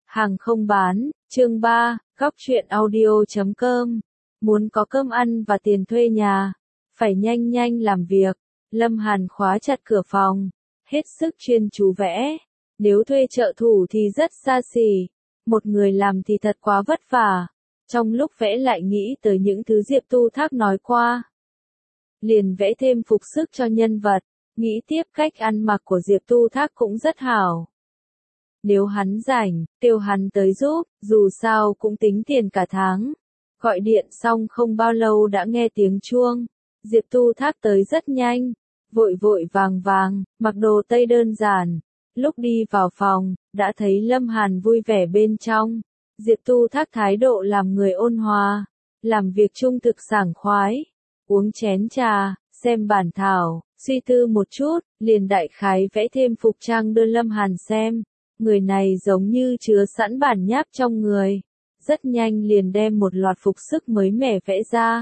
Hàng không bán, chương 3, góc truyện audio.com. Muốn có cơm ăn và tiền thuê nhà, phải nhanh nhanh làm việc. Lâm Hàn khóa chặt cửa phòng, hết sức chuyên chú vẽ. Nếu thuê trợ thủ thì rất xa xỉ, một người làm thì thật quá vất vả. Trong lúc vẽ lại nghĩ tới những thứ Diệp Tu Thác nói qua. Liền vẽ thêm phục sức cho nhân vật, nghĩ tiếp cách ăn mặc của Diệp Tu Thác cũng rất hảo. Nếu hắn rảnh, kêu hắn tới giúp, dù sao cũng tính tiền cả tháng. Gọi điện xong không bao lâu đã nghe tiếng chuông. Diệp Tu Thác tới rất nhanh, vội vội vàng vàng, mặc đồ tây đơn giản. Lúc đi vào phòng, đã thấy Lâm Hàn vui vẻ bên trong. Diệp Tu Thác thái độ làm người ôn hòa, làm việc trung thực sảng khoái. Uống chén trà, xem bản thảo, suy tư một chút, liền đại khái vẽ thêm phục trang đưa Lâm Hàn xem. Người này giống như chứa sẵn bản nháp trong người. Rất nhanh liền đem một loạt phục sức mới mẻ vẽ ra.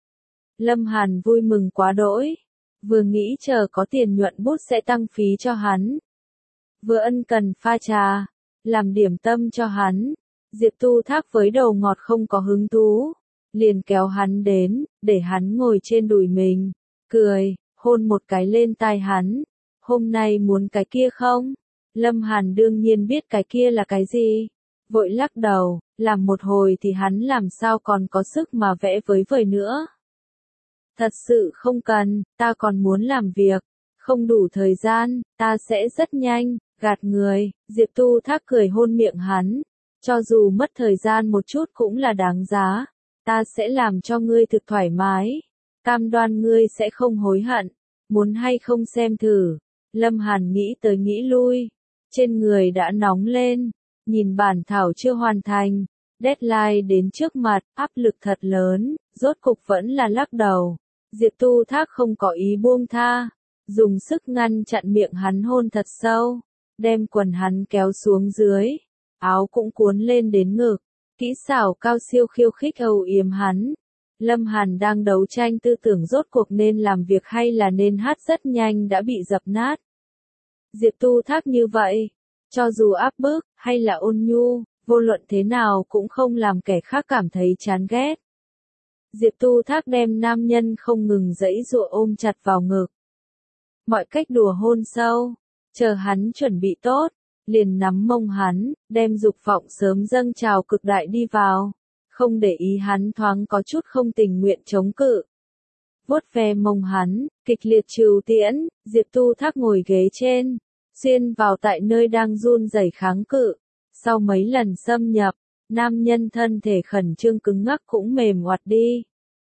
Lâm Hàn vui mừng quá đỗi. Vừa nghĩ chờ có tiền nhuận bút sẽ tăng phí cho hắn. Vừa ân cần pha trà, làm điểm tâm cho hắn. Diệp Tu Thác với đầu ngọt không có hứng thú. Liền kéo hắn đến, để hắn ngồi trên đùi mình. Cười, hôn một cái lên tai hắn. Hôm nay muốn cái kia không? Lâm Hàn đương nhiên biết cái kia là cái gì. Vội lắc đầu, làm một hồi thì hắn làm sao còn có sức mà vẽ với vời nữa. Thật sự không cần, ta còn muốn làm việc. Không đủ thời gian, ta sẽ rất nhanh, gạt người. Diệp Tu Thác cười hôn miệng hắn. Cho dù mất thời gian một chút cũng là đáng giá. Ta sẽ làm cho ngươi thực thoải mái. Cam đoan ngươi sẽ không hối hận. Muốn hay không xem thử. Lâm Hàn nghĩ tới nghĩ lui. Trên người đã nóng lên. Nhìn bản thảo chưa hoàn thành. Deadline đến trước mặt, áp lực thật lớn. Rốt cục vẫn là lắc đầu. Diệp Tu Thác không có ý buông tha. Dùng sức ngăn chặn miệng hắn hôn thật sâu. Đem quần hắn kéo xuống dưới. Áo cũng cuốn lên đến ngực. Kỹ xảo cao siêu khiêu khích âu yếm hắn. Lâm Hàn đang đấu tranh tư tưởng rốt cuộc nên làm việc hay là nên hát rất nhanh đã bị dập nát. Diệp Tu Thác như vậy, cho dù áp bức hay là ôn nhu, vô luận thế nào cũng không làm kẻ khác cảm thấy chán ghét. Diệp Tu Thác đem nam nhân không ngừng giãy giụa ôm chặt vào ngực. Mọi cách đùa hôn sâu, chờ hắn chuẩn bị tốt. Liền nắm mông hắn, đem dục vọng sớm dâng trào cực đại đi vào, không để ý hắn thoáng có chút không tình nguyện chống cự. Vuốt ve mông hắn, kịch liệt trừu tiễn, Diệp Tu Thác ngồi ghế trên, xuyên vào tại nơi đang run rẩy kháng cự. Sau mấy lần xâm nhập, nam nhân thân thể khẩn trương cứng ngắc cũng mềm oặt đi.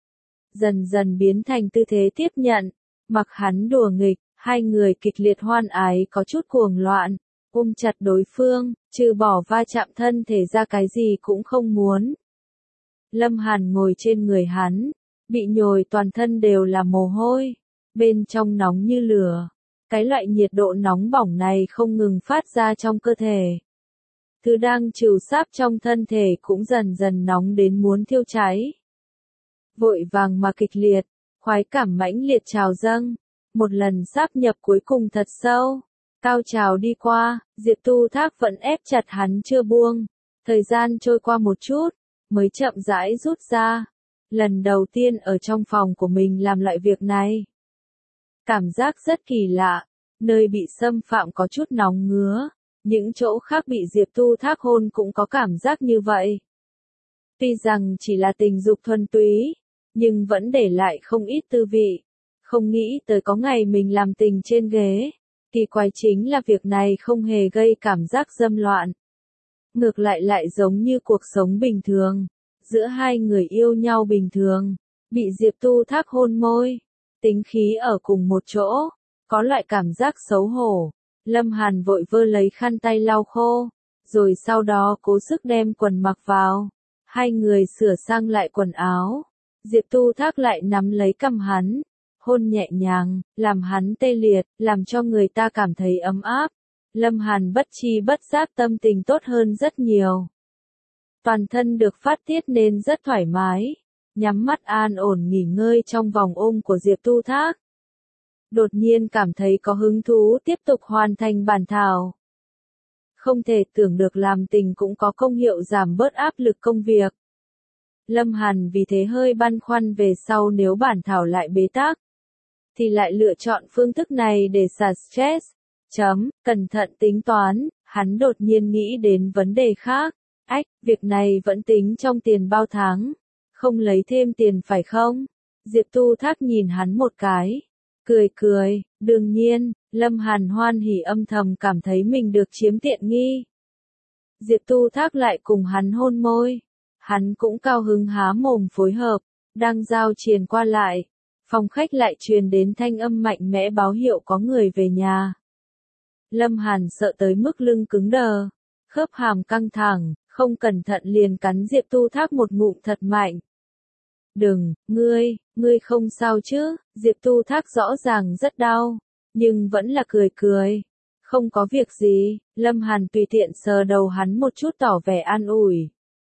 Dần dần biến thành tư thế tiếp nhận, mặc hắn đùa nghịch, hai người kịch liệt hoan ái có chút cuồng loạn. Ôm chặt đối phương, trừ bỏ va chạm thân thể ra cái gì cũng không muốn. Lâm Hàn ngồi trên người hắn, bị nhồi toàn thân đều là mồ hôi, bên trong nóng như lửa. Cái loại nhiệt độ nóng bỏng này không ngừng phát ra trong cơ thể. Thứ đang trừu sáp trong thân thể cũng dần dần nóng đến muốn thiêu cháy. Vội vàng mà kịch liệt, khoái cảm mãnh liệt trào dâng, một lần sáp nhập cuối cùng thật sâu. Cao trào đi qua, Diệp Tu Thác vẫn ép chặt hắn chưa buông. Thời gian trôi qua một chút, mới chậm rãi rút ra. Lần đầu tiên ở trong phòng của mình làm lại việc này. Cảm giác rất kỳ lạ, nơi bị xâm phạm có chút nóng ngứa. Những chỗ khác bị Diệp Tu Thác hôn cũng có cảm giác như vậy. Tuy rằng chỉ là tình dục thuần túy, nhưng vẫn để lại không ít tư vị. Không nghĩ tới có ngày mình làm tình trên ghế. Kỳ quái chính là việc này không hề gây cảm giác dâm loạn. Ngược lại giống như cuộc sống bình thường. Giữa hai người yêu nhau bình thường. Bị Diệp Tu Thác hôn môi. Tính khí ở cùng một chỗ. Có loại cảm giác xấu hổ. Lâm Hàn vội vơ lấy khăn tay lau khô. Rồi sau đó cố sức đem quần mặc vào. Hai người sửa sang lại quần áo. Diệp Tu Thác lại nắm lấy cằm hắn. Hôn nhẹ nhàng, làm hắn tê liệt, làm cho người ta cảm thấy ấm áp. Lâm Hàn bất chi bất giác tâm tình tốt hơn rất nhiều. Toàn thân được phát tiết nên rất thoải mái. Nhắm mắt an ổn nghỉ ngơi trong vòng ôm của Diệp Tu Thác. Đột nhiên cảm thấy có hứng thú tiếp tục hoàn thành bản thảo. Không thể tưởng được làm tình cũng có công hiệu giảm bớt áp lực công việc. Lâm Hàn vì thế hơi băn khoăn về sau nếu bản thảo lại bế tắc, thì lại lựa chọn phương thức này để xả stress. Cẩn thận tính toán, hắn đột nhiên nghĩ đến vấn đề khác. Việc này vẫn tính trong tiền bao tháng, không lấy thêm tiền phải không? Diệp Tu Thác nhìn hắn một cái, cười, đương nhiên. Lâm Hàn hoan hỉ âm thầm cảm thấy mình được chiếm tiện nghi. Diệp Tu Thác lại cùng hắn hôn môi, hắn cũng cao hứng há mồm phối hợp, đang giao triền qua lại, phòng khách lại truyền đến thanh âm mạnh mẽ báo hiệu có người về nhà. Lâm Hàn sợ tới mức lưng cứng đờ, khớp hàm căng thẳng, không cẩn thận liền cắn Diệp Tu Thác một ngụm thật mạnh. Đừng, ngươi không sao chứ? Diệp Tu Thác rõ ràng rất đau, nhưng vẫn là cười. Không có việc gì. Lâm Hàn tùy tiện sờ đầu hắn một chút tỏ vẻ an ủi.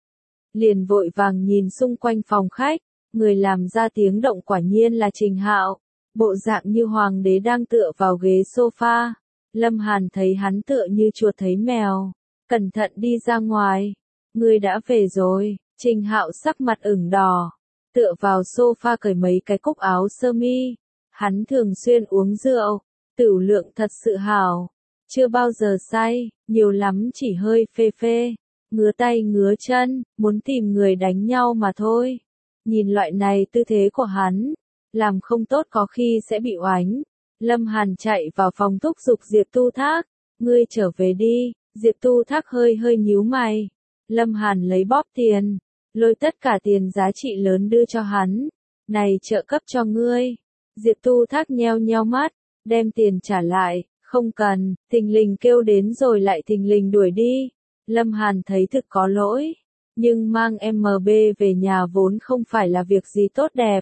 Liền vội vàng nhìn xung quanh phòng khách, người làm ra tiếng động quả nhiên là Trình Hạo, bộ dạng như hoàng đế đang tựa vào ghế sofa. Lâm Hàn thấy hắn tựa như chuột thấy mèo, cẩn thận đi ra ngoài. Ngươi đã về rồi. Trình Hạo sắc mặt ửng đỏ, tựa vào sofa cởi mấy cái cúc áo sơ mi. Hắn thường xuyên uống rượu, tửu lượng thật sự hảo, chưa bao giờ say, nhiều lắm chỉ hơi phê, ngứa tay ngứa chân, muốn tìm người đánh nhau mà thôi. Nhìn loại này tư thế của hắn, làm không tốt có khi sẽ bị oánh. Lâm Hàn chạy vào phòng thúc giục Diệp Tu Thác, ngươi trở về đi. Diệp Tu Thác hơi nhíu mày. Lâm Hàn lấy bóp tiền, lôi tất cả tiền giá trị lớn đưa cho hắn. Này trợ cấp cho ngươi. Diệp Tu Thác nheo mắt, đem tiền trả lại, không cần. Thình lình kêu đến rồi lại thình lình đuổi đi. Lâm Hàn thấy thực có lỗi, nhưng mang MB về nhà vốn không phải là việc gì tốt đẹp.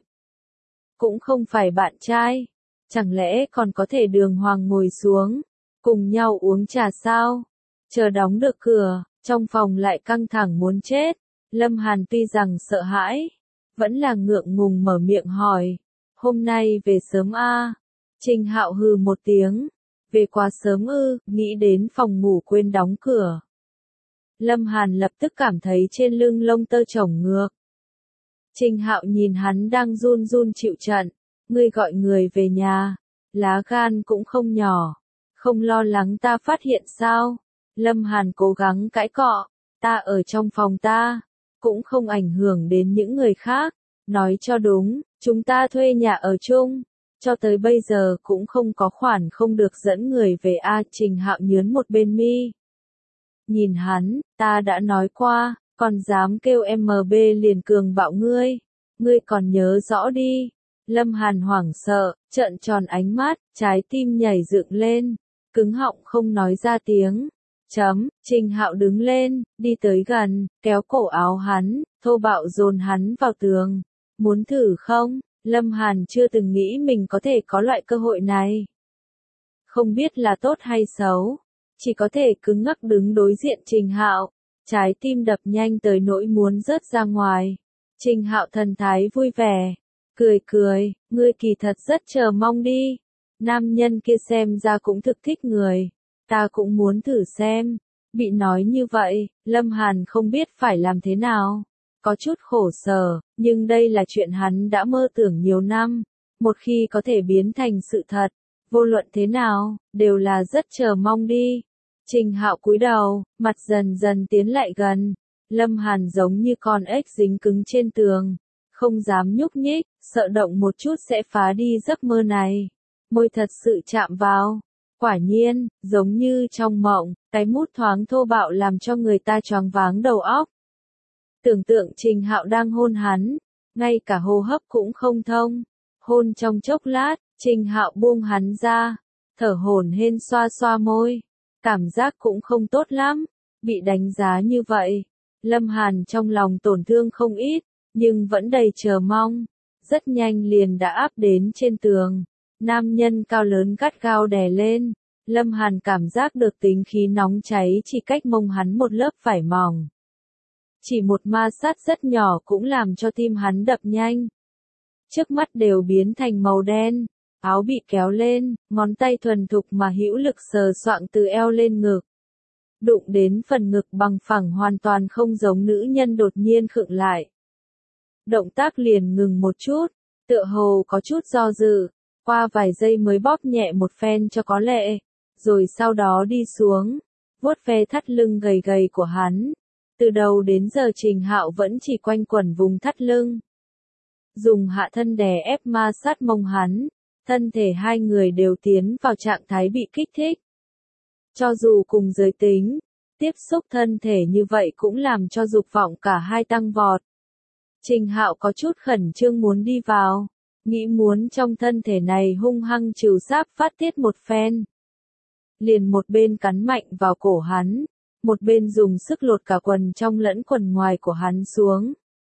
Cũng không phải bạn trai, chẳng lẽ còn có thể đường hoàng ngồi xuống, cùng nhau uống trà sao? Chờ đóng được cửa, trong phòng lại căng thẳng muốn chết. Lâm Hàn tuy rằng sợ hãi, vẫn là ngượng ngùng mở miệng hỏi, hôm nay về sớm a? Trình Hạo hừ một tiếng, về quá sớm ư? Nghĩ đến phòng ngủ quên đóng cửa. Lâm Hàn lập tức cảm thấy trên lưng lông tơ chổng ngược. Trình Hạo nhìn hắn đang run chịu trận, ngươi gọi người về nhà, lá gan cũng không nhỏ, không lo lắng ta phát hiện sao? Lâm Hàn cố gắng cãi cọ, ta ở trong phòng ta, cũng không ảnh hưởng đến những người khác, nói cho đúng, chúng ta thuê nhà ở chung, cho tới bây giờ cũng không có khoản không được dẫn người về a. Trình Hạo nhướn một bên mi. Nhìn hắn, ta đã nói qua, còn dám kêu MB liền cường bạo ngươi còn nhớ rõ đi. Lâm Hàn hoảng sợ, trợn tròn ánh mắt, trái tim nhảy dựng lên, cứng họng không nói ra tiếng. Trình Hạo đứng lên, đi tới gần, kéo cổ áo hắn, thô bạo dồn hắn vào tường. Muốn thử không? Lâm Hàn chưa từng nghĩ mình có thể có loại cơ hội này. Không biết là tốt hay xấu, chỉ có thể cứng ngắc đứng đối diện Trình Hạo, trái tim đập nhanh tới nỗi muốn rớt ra ngoài. Trình Hạo thần thái vui vẻ, cười, ngươi kỳ thật rất chờ mong đi. Nam nhân kia xem ra cũng thực thích người, ta cũng muốn thử xem. Bị nói như vậy, Lâm Hàn không biết phải làm thế nào, có chút khổ sở, nhưng đây là chuyện hắn đã mơ tưởng nhiều năm, một khi có thể biến thành sự thật, vô luận thế nào, đều là rất chờ mong đi. Trình Hạo cúi đầu, mặt dần dần tiến lại gần. Lâm Hàn giống như con ếch dính cứng trên tường, không dám nhúc nhích, sợ động một chút sẽ phá đi giấc mơ này. Môi thật sự chạm vào, quả nhiên, giống như trong mộng, cái mút thoáng thô bạo làm cho người ta choáng váng đầu óc. Tưởng tượng Trình Hạo đang hôn hắn, ngay cả hô hấp cũng không thông. Hôn trong chốc lát, Trình Hạo buông hắn ra, thở hổn hển xoa môi. Cảm giác cũng không tốt lắm, bị đánh giá như vậy. Lâm Hàn trong lòng tổn thương không ít, nhưng vẫn đầy chờ mong. Rất nhanh liền đã áp đến trên tường. Nam nhân cao lớn gắt gao đè lên. Lâm Hàn cảm giác được tính khí nóng cháy chỉ cách mông hắn một lớp vải mỏng. Chỉ một ma sát rất nhỏ cũng làm cho tim hắn đập nhanh. Trước mắt đều biến thành màu đen. Áo bị kéo lên, ngón tay thuần thục mà hữu lực sờ soạng từ eo lên ngực. đụng đến phần ngực bằng phẳng hoàn toàn không giống nữ nhân đột nhiên khựng lại. Động tác liền ngừng một chút, tựa hồ có chút do dự, qua vài giây mới bóp nhẹ một phen cho có lệ, rồi sau đó đi xuống, vuốt ve thắt lưng gầy gầy của hắn. Từ đầu đến giờ Trình Hạo vẫn chỉ quanh quẩn vùng thắt lưng. Dùng hạ thân đè ép ma sát mông hắn, thân thể hai người đều tiến vào trạng thái bị kích thích. Cho dù cùng giới tính, tiếp xúc thân thể như vậy cũng làm cho dục vọng cả hai tăng vọt. Trình Hạo có chút khẩn trương muốn đi vào, nghĩ muốn trong thân thể này hung hăng trừ sáp phát tiết một phen. Liền một bên cắn mạnh vào cổ hắn, một bên dùng sức lột cả quần trong lẫn quần ngoài của hắn xuống.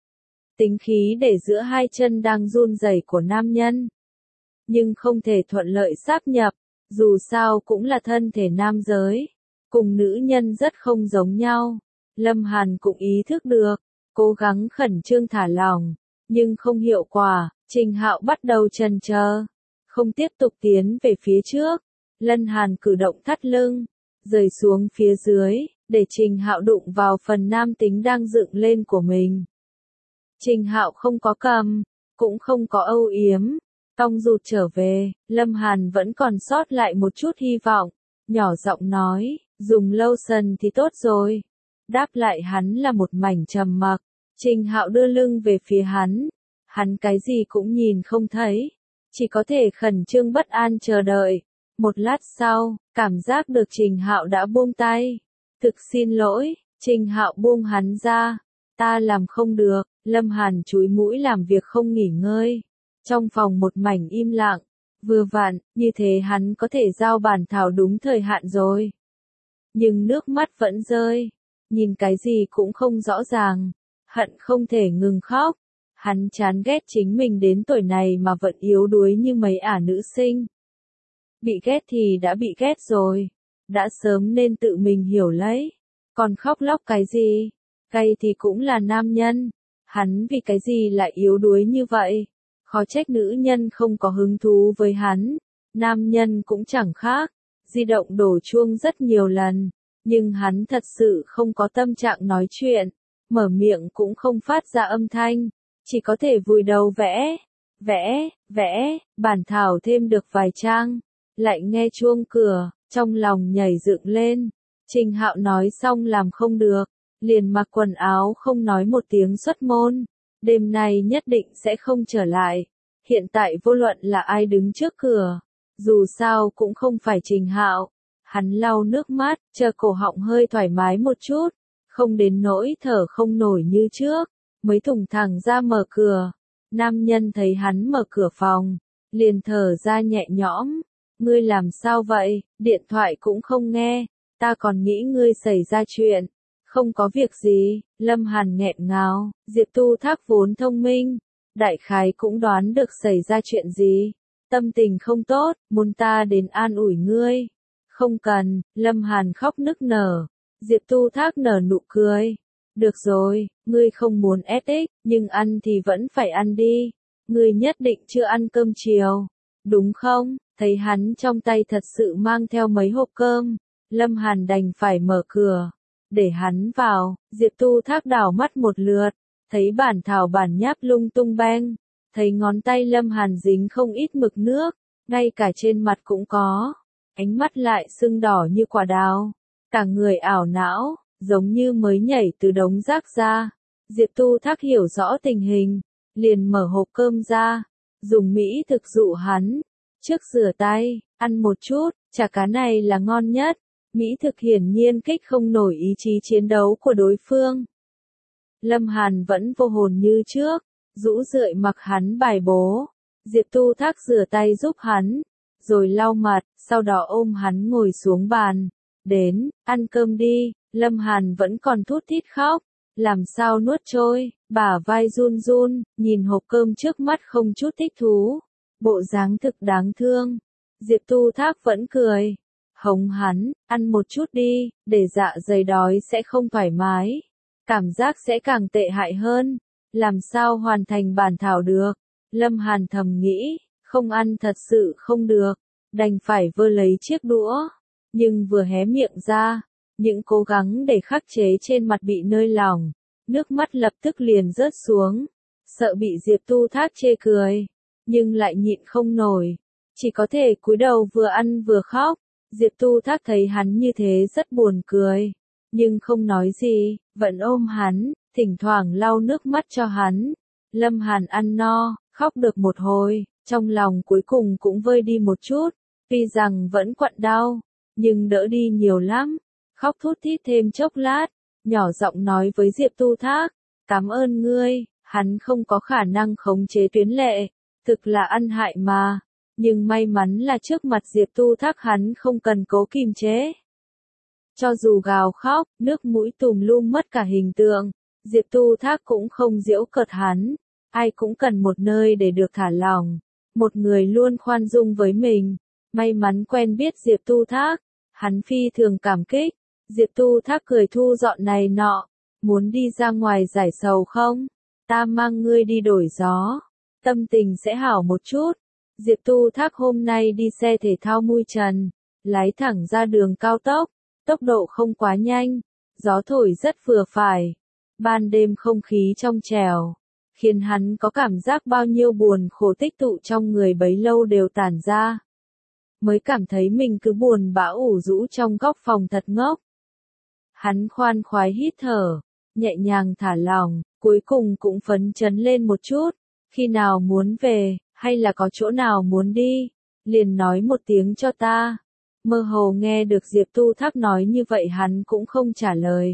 Tính khí để giữa hai chân đang run rẩy của nam nhân. Nhưng không thể thuận lợi sáp nhập, dù sao cũng là thân thể nam giới. Cùng nữ nhân rất không giống nhau. Lâm Hàn cũng ý thức được, cố gắng khẩn trương thả lỏng, nhưng không hiệu quả. Trình Hạo bắt đầu chần chờ, không tiếp tục tiến về phía trước. Lâm Hàn cử động thắt lưng, rời xuống phía dưới, để Trình Hạo đụng vào phần nam tính đang dựng lên của mình. Trình Hạo không có cầm, cũng không có âu yếm, cong rụt trở về. Lâm Hàn vẫn còn sót lại một chút hy vọng, nhỏ giọng nói, dùng lotion thì tốt rồi. Đáp lại hắn là một mảnh trầm mặc. Trình Hạo đưa lưng về phía hắn cái gì cũng nhìn không thấy, chỉ có thể khẩn trương bất an chờ đợi. Một lát sau, cảm giác được Trình Hạo đã buông tay. Thực xin lỗi, Trình Hạo buông hắn ra. Ta làm không được. Lâm Hàn chúi mũi làm việc không nghỉ ngơi. Trong phòng một mảnh im lặng, vừa vặn, như thế hắn có thể giao bản thảo đúng thời hạn rồi. Nhưng nước mắt vẫn rơi, nhìn cái gì cũng không rõ ràng, hận không thể ngừng khóc. Hắn chán ghét chính mình đến tuổi này mà vẫn yếu đuối như mấy ả nữ sinh. Bị ghét thì đã bị ghét rồi, đã sớm nên tự mình hiểu lấy, còn khóc lóc cái gì, gay thì cũng là nam nhân, hắn vì cái gì lại yếu đuối như vậy, khó trách nữ nhân không có hứng thú với hắn, nam nhân cũng chẳng khác, di động đổ chuông rất nhiều lần, nhưng hắn thật sự không có tâm trạng nói chuyện, mở miệng cũng không phát ra âm thanh, chỉ có thể vùi đầu vẽ, bản thảo thêm được vài trang. Lại nghe chuông cửa, trong lòng nhảy dựng lên. Trình Hạo nói xong làm không được, liền mặc quần áo không nói một tiếng xuất môn. Đêm nay nhất định sẽ không trở lại. Hiện tại vô luận là ai đứng trước cửa, dù sao cũng không phải Trình Hạo. Hắn lau nước mắt, chờ cổ họng hơi thoải mái một chút, không đến nỗi thở không nổi như trước, mới thùng thẳng ra mở cửa. Nam nhân thấy hắn mở cửa phòng, liền thở ra nhẹ nhõm. Ngươi làm sao vậy, điện thoại cũng không nghe, ta còn nghĩ ngươi xảy ra chuyện. Không có việc gì, Lâm Hàn nghẹn ngào, Diệp Tu Thác vốn thông minh, đại khái cũng đoán được xảy ra chuyện gì. Tâm tình không tốt, muốn ta đến an ủi ngươi. Không cần, Lâm Hàn khóc nức nở, Diệp Tu Thác nở nụ cười. Được rồi, ngươi không muốn SX, nhưng ăn thì vẫn phải ăn đi. Ngươi nhất định chưa ăn cơm chiều, đúng không? Thấy hắn trong tay thật sự mang theo mấy hộp cơm, Lâm Hàn đành phải mở cửa, để hắn vào. Diệp Tu Thác đảo mắt một lượt, thấy bản thảo bản nháp lung tung beng, thấy ngón tay Lâm Hàn dính không ít mực nước, ngay cả trên mặt cũng có, ánh mắt lại sưng đỏ như quả đào, cả người ảo não, giống như mới nhảy từ đống rác ra. Diệp Tu Thác hiểu rõ tình hình, liền mở hộp cơm ra, dùng mỹ thực dụ hắn. Trước rửa tay, ăn một chút, chả cá này là ngon nhất. Mỹ thực hiển nhiên kích không nổi ý chí chiến đấu của đối phương. Lâm Hàn vẫn vô hồn như trước, rũ rượi mặc hắn bài bố. Diệp Tu Thác rửa tay giúp hắn, rồi lau mặt, sau đó ôm hắn ngồi xuống bàn. Đến, ăn cơm đi. Lâm Hàn vẫn còn thút thít khóc, làm sao nuốt trôi, bả vai run run, nhìn hộp cơm trước mắt không chút thích thú. Bộ dáng thực đáng thương. Diệp Tu Thác vẫn cười. Hống hắn, ăn một chút đi, để dạ dày đói sẽ không thoải mái. Cảm giác sẽ càng tệ hại hơn. Làm sao hoàn thành bản thảo được? Lâm Hàn thầm nghĩ, không ăn thật sự không được. Đành phải vơ lấy chiếc đũa. Nhưng vừa hé miệng ra, những cố gắng để khắc chế trên mặt bị nơi lòng, nước mắt lập tức liền rớt xuống, sợ bị Diệp Tu Thác chê cười, nhưng lại nhịn không nổi, chỉ có thể cúi đầu vừa ăn vừa khóc. Diệp Tu Thác thấy hắn như thế rất buồn cười, nhưng không nói gì, vẫn ôm hắn, thỉnh thoảng lau nước mắt cho hắn. Lâm Hàn ăn no, khóc được một hồi, trong lòng cuối cùng cũng vơi đi một chút, tuy rằng vẫn quặn đau, nhưng đỡ đi nhiều lắm. Khóc thút thít thêm chốc lát, nhỏ giọng nói với Diệp Tu Thác, cảm ơn ngươi, hắn không có khả năng khống chế tuyến lệ, thực là ăn hại mà, nhưng may mắn là trước mặt Diệp Tu Thác hắn không cần cố kìm chế. Cho dù gào khóc, nước mũi tùm lum mất cả hình tượng, Diệp Tu Thác cũng không giễu cợt hắn, ai cũng cần một nơi để được thả lòng, một người luôn khoan dung với mình, may mắn quen biết Diệp Tu Thác, hắn phi thường cảm kích. Diệp Tu Thác cười thu dọn này nọ, muốn đi ra ngoài giải sầu không? Ta mang ngươi đi đổi gió, tâm tình sẽ hảo một chút. Diệp Tu Thác hôm nay đi xe thể thao mui trần, lái thẳng ra đường cao tốc, tốc độ không quá nhanh, gió thổi rất vừa phải, ban đêm không khí trong trẻo, khiến hắn có cảm giác bao nhiêu buồn khổ tích tụ trong người bấy lâu đều tản ra. Mới cảm thấy mình cứ buồn bã ủ rũ trong góc phòng thật ngốc. Hắn khoan khoái hít thở, nhẹ nhàng thả lỏng, cuối cùng cũng phấn chấn lên một chút, khi nào muốn về, hay là có chỗ nào muốn đi, liền nói một tiếng cho ta. Mơ hồ nghe được Diệp Tu Thác nói như vậy hắn cũng không trả lời.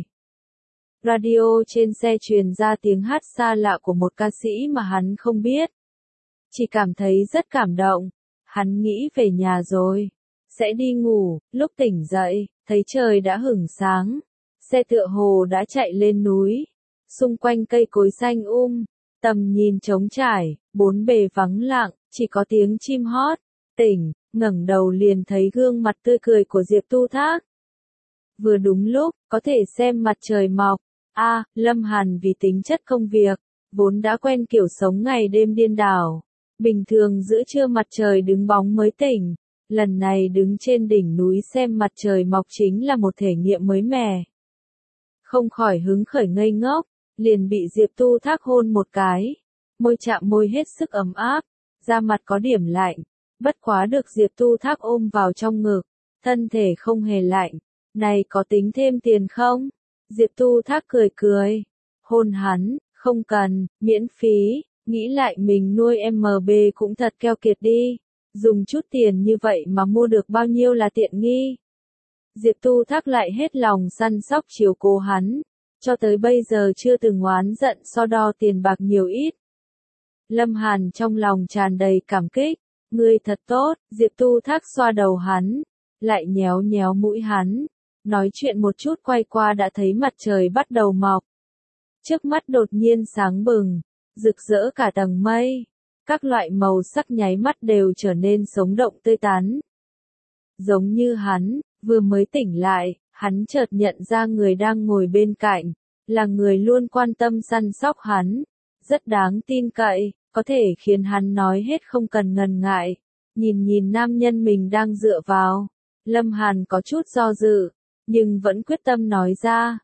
Radio trên xe truyền ra tiếng hát xa lạ của một ca sĩ mà hắn không biết. Chỉ cảm thấy rất cảm động, hắn nghĩ về nhà rồi, sẽ đi ngủ, lúc tỉnh dậy, thấy trời đã hửng sáng. Xe tựa hồ đã chạy lên núi, xung quanh cây cối xanh tầm nhìn trống trải, bốn bề vắng lặng, chỉ có tiếng chim hót. Tỉnh, ngẩng đầu liền thấy gương mặt tươi cười của Diệp Tu Thác. Vừa đúng lúc, có thể xem mặt trời mọc. Lâm Hàn vì tính chất công việc, vốn đã quen kiểu sống ngày đêm điên đảo. Bình thường giữa trưa mặt trời đứng bóng mới tỉnh, lần này đứng trên đỉnh núi xem mặt trời mọc chính là một thể nghiệm mới mẻ. Không khỏi hứng khởi ngây ngốc, liền bị Diệp Tu Thác hôn một cái, môi chạm môi hết sức ấm áp, da mặt có điểm lạnh, bất quá được Diệp Tu Thác ôm vào trong ngực, thân thể không hề lạnh, này có tính thêm tiền không? Diệp Tu Thác cười cười, hôn hắn, không cần, miễn phí, nghĩ lại mình nuôi MB cũng thật keo kiệt đi, dùng chút tiền như vậy mà mua được bao nhiêu là tiện nghi. Diệp Tu Thác lại hết lòng săn sóc chiếu cố hắn, cho tới bây giờ chưa từng oán giận so đo tiền bạc nhiều ít. Lâm Hàn trong lòng tràn đầy cảm kích, ngươi thật tốt. Diệp Tu Thác xoa đầu hắn, lại nhéo nhéo mũi hắn, nói chuyện một chút quay qua đã thấy mặt trời bắt đầu mọc. Trước mắt đột nhiên sáng bừng, rực rỡ cả tầng mây, các loại màu sắc nháy mắt đều trở nên sống động tươi tắn. Giống như hắn, vừa mới tỉnh lại, hắn chợt nhận ra người đang ngồi bên cạnh, là người luôn quan tâm săn sóc hắn, rất đáng tin cậy, có thể khiến hắn nói hết không cần ngần ngại. Nhìn nam nhân mình đang dựa vào, Lâm Hàn có chút do dự, nhưng vẫn quyết tâm nói ra.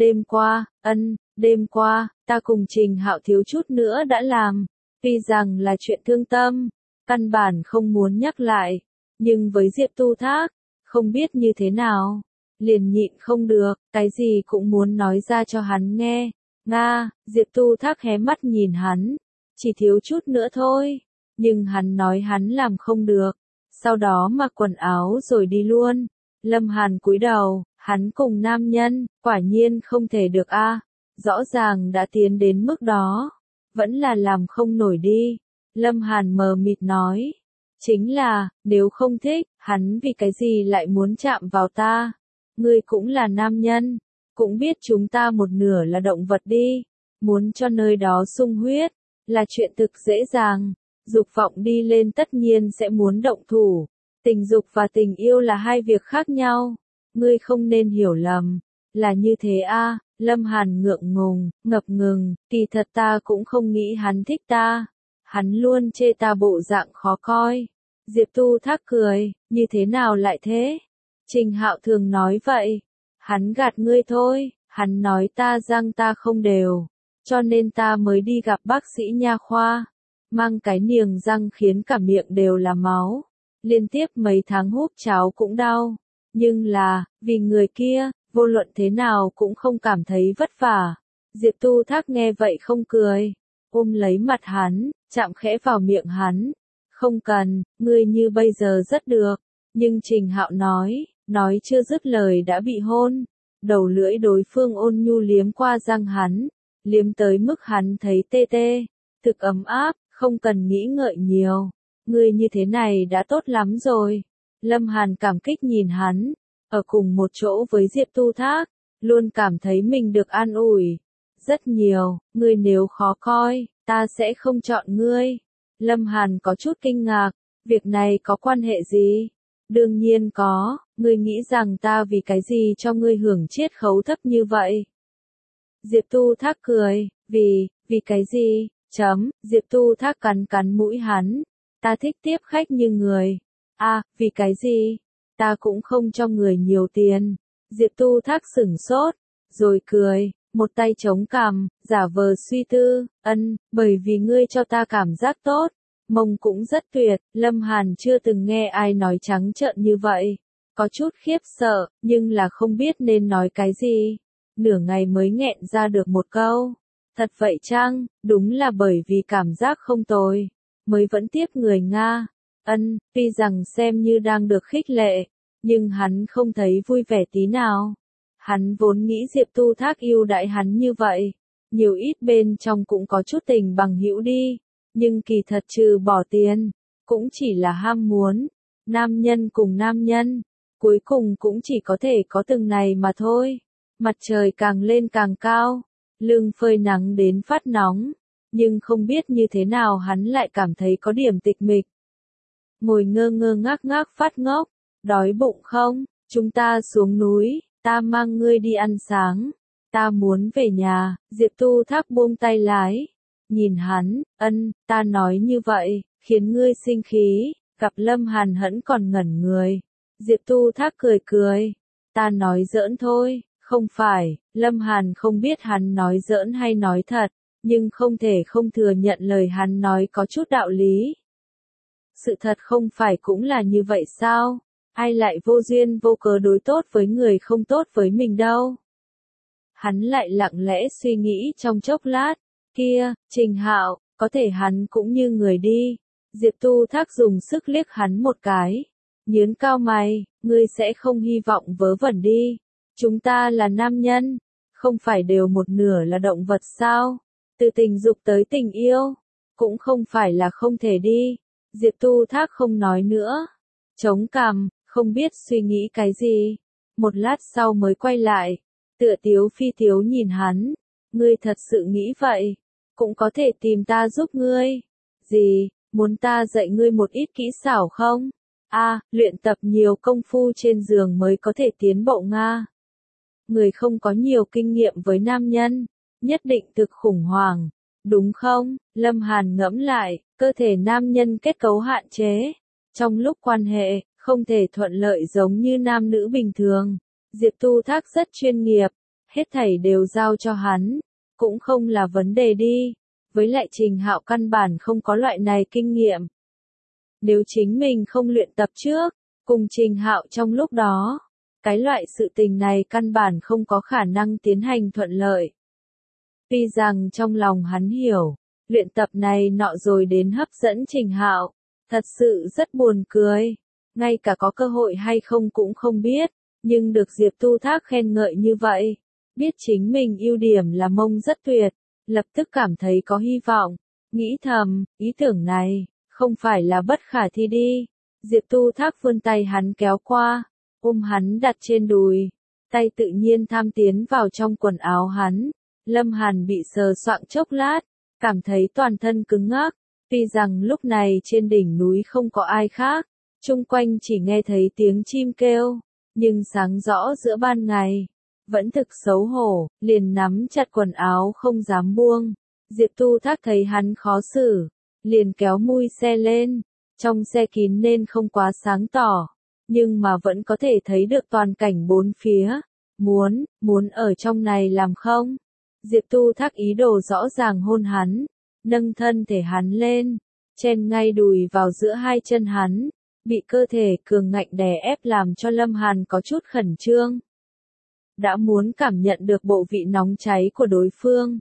Đêm qua, ta cùng Trình Hạo thiếu chút nữa đã làm, tuy rằng là chuyện thương tâm, căn bản không muốn nhắc lại, nhưng với Diệp Tu Thác, không biết như thế nào, liền nhịn không được, cái gì cũng muốn nói ra cho hắn nghe. Diệp Tu Thác hé mắt nhìn hắn, chỉ thiếu chút nữa thôi, nhưng hắn nói hắn làm không được, sau đó mặc quần áo rồi đi luôn. Lâm Hàn cúi đầu, hắn cùng nam nhân, quả nhiên không thể được rõ ràng đã tiến đến mức đó, vẫn là làm không nổi đi. Lâm Hàn mờ mịt nói, chính là, nếu không thích, hắn vì cái gì lại muốn chạm vào ta? Ngươi cũng là nam nhân, cũng biết chúng ta một nửa là động vật đi, muốn cho nơi đó sung huyết, là chuyện thực dễ dàng, dục vọng đi lên tất nhiên sẽ muốn động thủ, tình dục và tình yêu là hai việc khác nhau, ngươi không nên hiểu lầm, là như thế Lâm Hàn ngượng ngùng, ngập ngừng, kỳ thật ta cũng không nghĩ hắn thích ta, hắn luôn chê ta bộ dạng khó coi. Diệp Tu Thác cười, như thế nào lại thế? Trình Hạo thường nói vậy, Hắn gạt ngươi thôi, hắn nói ta răng ta không đều, cho nên ta mới đi gặp bác sĩ nha khoa. Mang cái niềng răng khiến cả miệng đều là máu. Liên tiếp mấy tháng húp cháo cũng đau. Nhưng là, vì người kia, vô luận thế nào cũng không cảm thấy vất vả. Diệp Tu Thác nghe vậy không cười. Ôm lấy mặt hắn, chạm khẽ vào miệng hắn. Không cần, ngươi như bây giờ rất được. Nhưng Trình Hạo nói chưa dứt lời đã bị hôn. Đầu lưỡi đối phương ôn nhu liếm qua răng hắn. Liếm tới mức hắn thấy tê tê. Thực ấm áp, không cần nghĩ ngợi nhiều. Ngươi như thế này đã tốt lắm rồi. Lâm Hàn cảm kích nhìn hắn. Ở cùng một chỗ với Diệp Tu Thác. Luôn cảm thấy mình được an ủi. Rất nhiều, ngươi nếu khó coi, ta sẽ không chọn ngươi. Lâm Hàn có chút kinh ngạc. Việc này có quan hệ gì? Đương nhiên có, ngươi nghĩ rằng ta vì cái gì cho ngươi hưởng chiết khấu thấp như vậy? Diệp Tu Thác cười, vì cái gì? Diệp Tu Thác cắn mũi hắn. Ta thích tiếp khách như người. Vì cái gì? Ta cũng không cho người nhiều tiền. Diệp Tu Thác sửng sốt, rồi cười, một tay chống cằm, giả vờ suy tư, bởi vì ngươi cho ta cảm giác tốt. Mông cũng rất tuyệt, Lâm Hàn chưa từng nghe ai nói trắng trợn như vậy. Có chút khiếp sợ, nhưng là không biết nên nói cái gì. Nửa ngày mới nghẹn ra được một câu. Thật vậy chăng, đúng là bởi vì cảm giác không tồi, mới vẫn tiếp người Nga. Tuy rằng xem như đang được khích lệ, nhưng hắn không thấy vui vẻ tí nào. Hắn vốn nghĩ Diệp Tu Thác yêu đãi hắn như vậy, nhiều ít bên trong cũng có chút tình bằng hữu đi, nhưng kỳ thật trừ bỏ tiền, cũng chỉ là ham muốn, nam nhân cùng nam nhân, cuối cùng cũng chỉ có thể có từng này mà thôi. Mặt trời càng lên càng cao, lưng phơi nắng đến phát nóng, nhưng không biết như thế nào hắn lại cảm thấy có điểm tịch mịch. Ngồi ngơ ngơ ngác phát ngốc, đói bụng không, chúng ta xuống núi, ta mang ngươi đi ăn sáng, ta muốn về nhà. Diệp Tu Thác buông tay lái, nhìn hắn, ta nói như vậy, khiến ngươi sinh khí. Gặp Lâm Hàn hẫn còn ngẩn người, Diệp Tu Thác cười, ta nói giỡn thôi. Không phải, Lâm Hàn không biết hắn nói giỡn hay nói thật, nhưng không thể không thừa nhận lời hắn nói có chút đạo lý. Sự thật không phải cũng là như vậy sao? Ai lại vô duyên vô cớ đối tốt với người không tốt với mình đâu? Hắn lại lặng lẽ suy nghĩ trong chốc lát. Kia, Trình Hạo, có thể hắn cũng như người đi. Diệp Tu Thác dùng sức liếc hắn một cái. Nhớn cao mày, ngươi sẽ không hy vọng vớ vẩn đi. Chúng ta là nam nhân, không phải đều một nửa là động vật sao? Từ tình dục tới tình yêu, cũng không phải là không thể đi. Diệp Tu Thác không nói nữa, chống cằm, không biết suy nghĩ cái gì. Một lát sau mới quay lại, tựa tiếu phi tiếu nhìn hắn. Ngươi thật sự nghĩ vậy, cũng có thể tìm ta giúp ngươi. Gì, muốn ta dạy ngươi một ít kỹ xảo không? Luyện tập nhiều công phu trên giường mới có thể tiến bộ Nga. Người không có nhiều kinh nghiệm với nam nhân, nhất định thực khủng hoảng, đúng không? Lâm Hàn ngẫm lại, cơ thể nam nhân kết cấu hạn chế, trong lúc quan hệ, không thể thuận lợi giống như nam nữ bình thường. Diệp Tu Thác rất chuyên nghiệp, hết thảy đều giao cho hắn, cũng không là vấn đề đi. Với lại Trình Hạo căn bản không có loại này kinh nghiệm. Nếu chính mình không luyện tập trước, cùng Trình Hạo trong lúc đó, cái loại sự tình này căn bản không có khả năng tiến hành thuận lợi. Tuy rằng trong lòng hắn hiểu, luyện tập này nọ rồi đến hấp dẫn Trình Hạo, thật sự rất buồn cười, ngay cả có cơ hội hay không cũng không biết, nhưng được Diệp Tu Thác khen ngợi như vậy, biết chính mình ưu điểm là mông rất tuyệt, lập tức cảm thấy có hy vọng, nghĩ thầm, ý tưởng này, không phải là bất khả thi đi. Diệp Tu Thác vươn tay hắn kéo qua, ôm hắn đặt trên đùi, tay tự nhiên tham tiến vào trong quần áo hắn. Lâm Hàn bị sờ soạng chốc lát, cảm thấy toàn thân cứng ngắc, tuy rằng lúc này trên đỉnh núi không có ai khác, chung quanh chỉ nghe thấy tiếng chim kêu, nhưng sáng rõ giữa ban ngày, vẫn thực xấu hổ, liền nắm chặt quần áo không dám buông. Diệp Tu Thác thấy hắn khó xử, liền kéo mui xe lên, trong xe kín nên không quá sáng tỏ, nhưng mà vẫn có thể thấy được toàn cảnh bốn phía. muốn ở trong này làm không? Diệp Tu Thác ý đồ rõ ràng hôn hắn, nâng thân thể hắn lên, chen ngay đùi vào giữa hai chân hắn, bị cơ thể cường ngạnh đè ép làm cho Lâm Hàn có chút khẩn trương. Đã muốn cảm nhận được bộ vị nóng cháy của đối phương.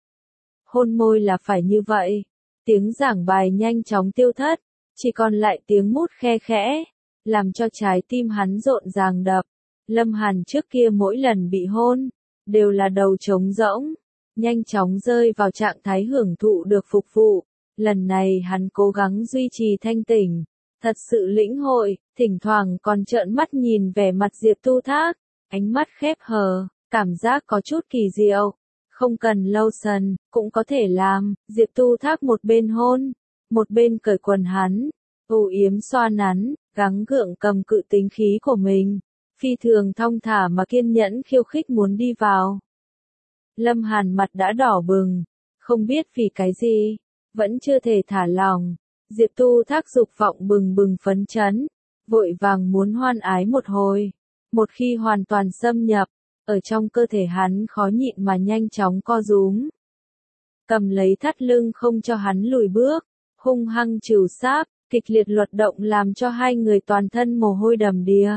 Hôn môi là phải như vậy. Tiếng giảng bài nhanh chóng tiêu thất, chỉ còn lại tiếng mút khe khẽ, làm cho trái tim hắn rộn ràng đập. Lâm Hàn trước kia mỗi lần bị hôn, đều là đầu trống rỗng, nhanh chóng rơi vào trạng thái hưởng thụ được phục vụ. Lần này hắn cố gắng duy trì thanh tỉnh, thật sự lĩnh hội, thỉnh thoảng còn trợn mắt nhìn vẻ mặt Diệp Tu Thác, ánh mắt khép hờ, cảm giác có chút kỳ diệu. Không cần lotion, cũng có thể làm, Diệp Tu Thác một bên hôn, một bên cởi quần hắn, âu yếm xoa nắn, gắng gượng cầm cự tính khí của mình, phi thường thong thả mà kiên nhẫn khiêu khích muốn đi vào. Lâm Hàn mặt đã đỏ bừng, không biết vì cái gì, vẫn chưa thể thả lòng. Diệp Tu Thác dục vọng bừng bừng phấn chấn, vội vàng muốn hoan ái một hồi. Một khi hoàn toàn xâm nhập, ở trong cơ thể hắn khó nhịn mà nhanh chóng co rúm. Cầm lấy thắt lưng không cho hắn lùi bước, hung hăng trìu sáp, kịch liệt luật động làm cho hai người toàn thân mồ hôi đầm đìa.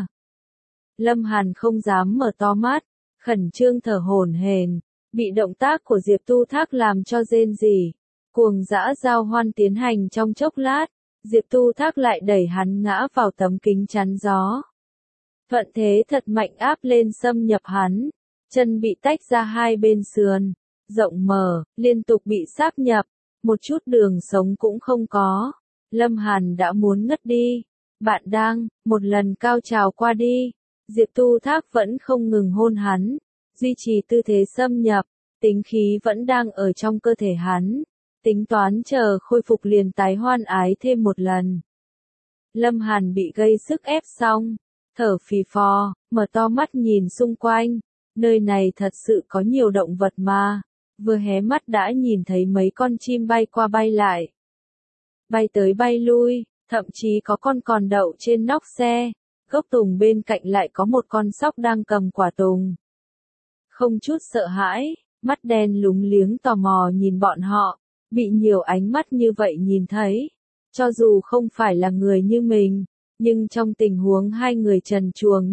Lâm Hàn không dám mở to mắt, khẩn trương thở hổn hển, bị động tác của Diệp Tu Thác làm cho rên rỉ. Cuồng dã giao hoan tiến hành trong chốc lát, Diệp Tu Thác lại đẩy hắn ngã vào tấm kính chắn gió. Thuận thế thật mạnh áp lên xâm nhập hắn, chân bị tách ra hai bên sườn, rộng mở, liên tục bị sáp nhập, một chút đường sống cũng không có. Lâm Hàn đã muốn ngất đi. Bạn đang, một lần cao trào qua đi, Diệp Tu Thác vẫn không ngừng hôn hắn, duy trì tư thế xâm nhập, tính khí vẫn đang ở trong cơ thể hắn, tính toán chờ khôi phục liền tái hoan ái thêm một lần. Lâm Hàn bị gây sức ép xong, thở phì phò, mở to mắt nhìn xung quanh, nơi này thật sự có nhiều động vật mà, vừa hé mắt đã nhìn thấy mấy con chim bay qua bay lại. Bay tới bay lui, thậm chí có con còn đậu trên nóc xe, gốc tùng bên cạnh lại có một con sóc đang cầm quả tùng. Không chút sợ hãi, mắt đen lúng liếng tò mò nhìn bọn họ, bị nhiều ánh mắt như vậy nhìn thấy. Cho dù không phải là người như mình, nhưng trong tình huống hai người trần truồng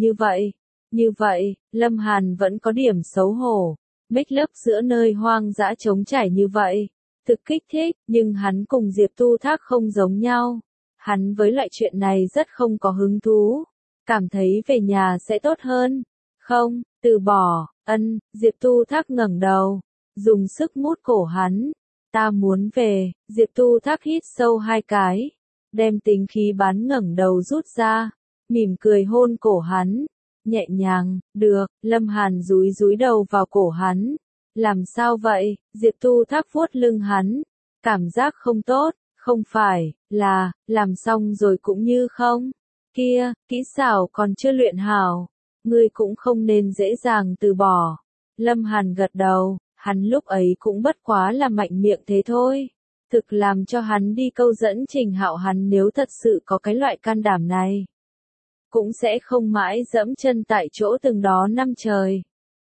như vậy, Lâm Hàn vẫn có điểm xấu hổ. Make love giữa nơi hoang dã trống trải như vậy, thực kích thích, nhưng hắn cùng Diệp Tu Thác không giống nhau. Hắn với loại chuyện này rất không có hứng thú, cảm thấy về nhà sẽ tốt hơn. Không, từ bỏ, Diệp Tu Thác ngẩng đầu, dùng sức mút cổ hắn. Ta muốn về, Diệp Tu Thác hít sâu hai cái, đem tính khí bán ngẩng đầu rút ra, mỉm cười hôn cổ hắn, nhẹ nhàng, được, Lâm Hàn dúi dúi đầu vào cổ hắn. Làm sao vậy? Diệp Tu Thác vuốt lưng hắn, cảm giác không tốt, không phải, là, làm xong rồi cũng như không. Kia, kỹ xảo còn chưa luyện hảo, ngươi cũng không nên dễ dàng từ bỏ. Lâm Hàn gật đầu, hắn lúc ấy cũng bất quá là mạnh miệng thế thôi. Thực làm cho hắn đi câu dẫn Trình Hạo, hắn nếu thật sự có cái loại can đảm này, cũng sẽ không mãi dẫm chân tại chỗ từng đó năm trời.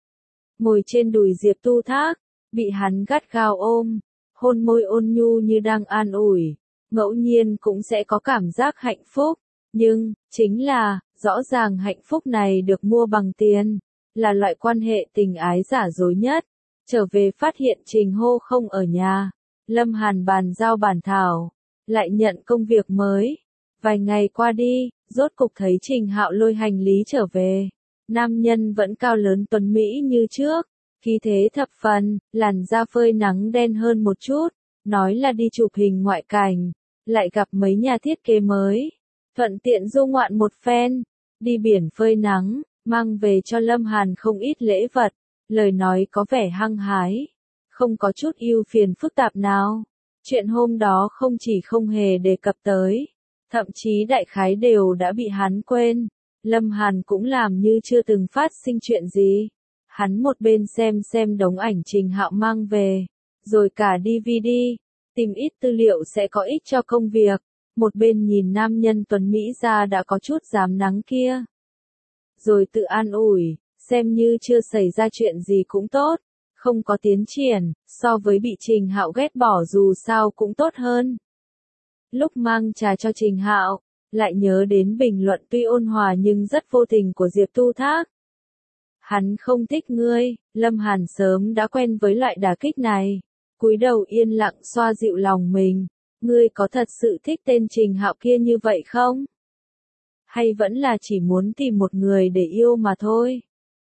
Ngồi trên đùi Diệp Tu Thác, bị hắn gắt gao ôm, hôn môi ôn nhu như đang an ủi, ngẫu nhiên cũng sẽ có cảm giác hạnh phúc, nhưng, chính là, rõ ràng hạnh phúc này được mua bằng tiền, là loại quan hệ tình ái giả dối nhất. Trở về phát hiện Trình Hô không ở nhà, Lâm Hàn bàn giao bản thảo, lại nhận công việc mới. Vài ngày qua đi, rốt cục thấy Trình Hạo lôi hành lý trở về. Nam nhân vẫn cao lớn tuấn mỹ như trước, khí thế thập phần, làn da phơi nắng đen hơn một chút, nói là đi chụp hình ngoại cảnh, lại gặp mấy nhà thiết kế mới, thuận tiện du ngoạn một phen, đi biển phơi nắng, mang về cho Lâm Hàn không ít lễ vật, lời nói có vẻ hăng hái, không có chút ưu phiền phức tạp nào. Chuyện hôm đó không chỉ không hề đề cập tới, thậm chí đại khái đều đã bị hắn quên. Lâm Hàn cũng làm như chưa từng phát sinh chuyện gì. Hắn một bên xem đống ảnh Trình Hạo mang về, rồi cả DVD, tìm ít tư liệu sẽ có ích cho công việc. Một bên nhìn nam nhân tuấn Mỹ ra đã có chút dám nắng kia. Rồi tự an ủi, xem như chưa xảy ra chuyện gì cũng tốt, không có tiến triển, so với bị Trình Hạo ghét bỏ dù sao cũng tốt hơn. Lúc mang trà cho Trình Hạo, lại nhớ đến bình luận tuy ôn hòa nhưng rất vô tình của Diệp Tu Thác. Hắn không thích ngươi, Lâm Hàn sớm đã quen với loại đả kích này. Cúi đầu yên lặng xoa dịu lòng mình, ngươi có thật sự thích tên Trình Hạo kia như vậy không? Hay vẫn là chỉ muốn tìm một người để yêu mà thôi?